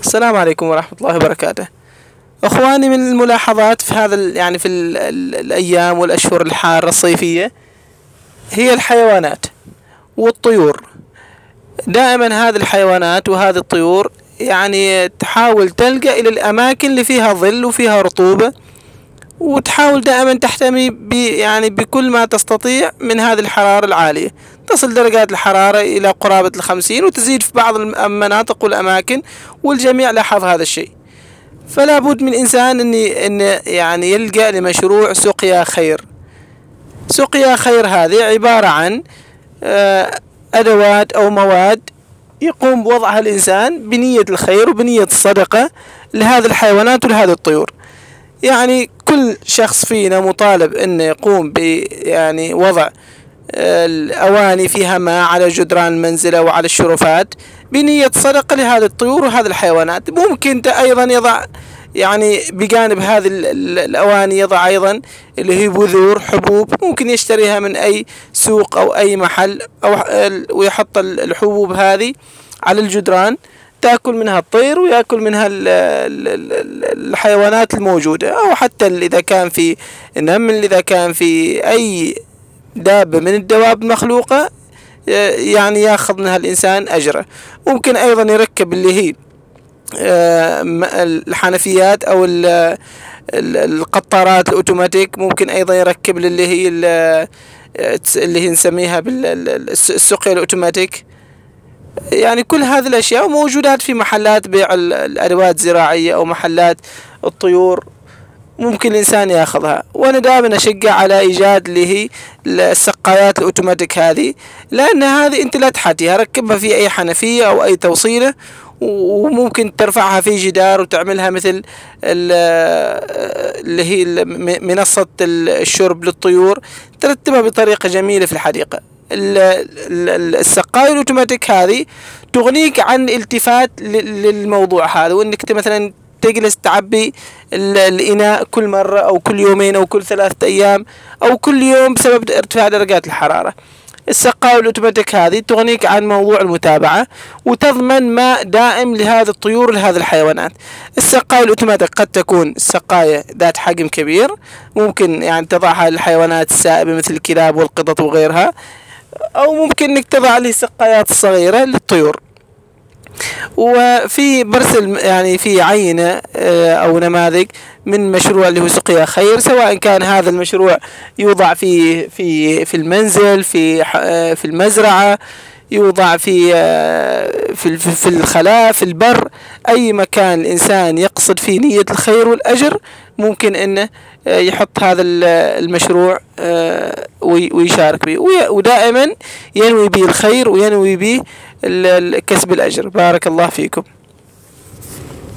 السلام عليكم ورحمة الله وبركاته. أخواني، من الملاحظات في هذا يعني في الأيام والأشهر الحارة الصيفية هي الحيوانات والطيور. دائما هذه الحيوانات وهذه الطيور يعني تحاول تلجأ إلى الأماكن اللي فيها ظل وفيها رطوبة، وتحاول دائما تحتمي يعني بكل ما تستطيع من هذه الحرارة العالية. تصل درجات الحرارة إلى قرابة 50 وتزيد في بعض المناطق والأماكن، والجميع لاحظ هذا الشيء. فلا بد من إنسان إن يعني يلجأ لمشروع سقيا خير. سقيا خير هذه عبارة عن أدوات أو مواد يقوم بوضعها الإنسان بنية الخير وبنية الصدقة لهذه الحيوانات ولهذه الطيور. يعني كل شخص فينا مطالب أن يقوم يعني وضع الأواني فيها ماء على جدران المنزل وعلى الشرفات بنية صدقة لهذه الطيور وهذه الحيوانات. ممكن أيضا يضع يعني بجانب هذه الأواني يضع أيضا اللي هي بذور حبوب، ممكن يشتريها من أي سوق أو أي محل ويحط الحبوب هذه على الجدران، تأكل منها الطير ويأكل منها الحيوانات الموجودة، أو حتى إذا كان في نمل، إذا كان في أي دابة من الدواب المخلوقة يعني يأخذ منها الإنسان أجره. ممكن أيضا يركب اللي هي الحنفيات أو القطارات الأوتوماتيك، ممكن أيضا يركب اللي هي نسميها بالسقيا الأوتوماتيك. يعني كل هذه الأشياء موجودات في محلات بيع الأدوات الزراعية أو محلات الطيور، ممكن الإنسان يأخذها. وأنا دائما أشجع على إيجاد اللي هي السقايات الأوتوماتيك هذه، لأن هذه أنت لا تحتيها، ركبها في أي حنفية أو أي توصيلة، وممكن ترفعها في جدار وتعملها مثل اللي هي منصة الشرب للطيور، ترتبها بطريقة جميلة في الحديقة. السقاية الأوتوماتيك هذه تغنيك عن الالتفات للموضوع هذا، وإنك مثلا تجلس تعبي الإناء كل مرة أو كل يومين أو كل 3 أيام أو كل يوم بسبب ارتفاع درجات الحرارة. السقاية الأوتوماتيك هذه تغنيك عن موضوع المتابعة، وتضمن ماء دائم لهذه الطيور لهذه الحيوانات. السقاية الأوتوماتيك قد تكون السقاية ذات حجم كبير، ممكن يعني تضعها للحيوانات السائبة مثل الكلاب والقطط وغيرها، أو ممكن إنك تضع له السقايات الصغيرة للطيور. وفي برسل يعني في عينة أو نماذج من مشروع اللي هو سقيا خير، سواء كان هذا المشروع يوضع في المنزل، في المزرعة، يوضع في الخلاء، في البر، أي مكان الإنسان يقصد فيه نية الخير والأجر ممكن إنه يحط هذا المشروع ويشارك به، ودائما ينوي به الخير وينوي به كسب الأجر. بارك الله فيكم.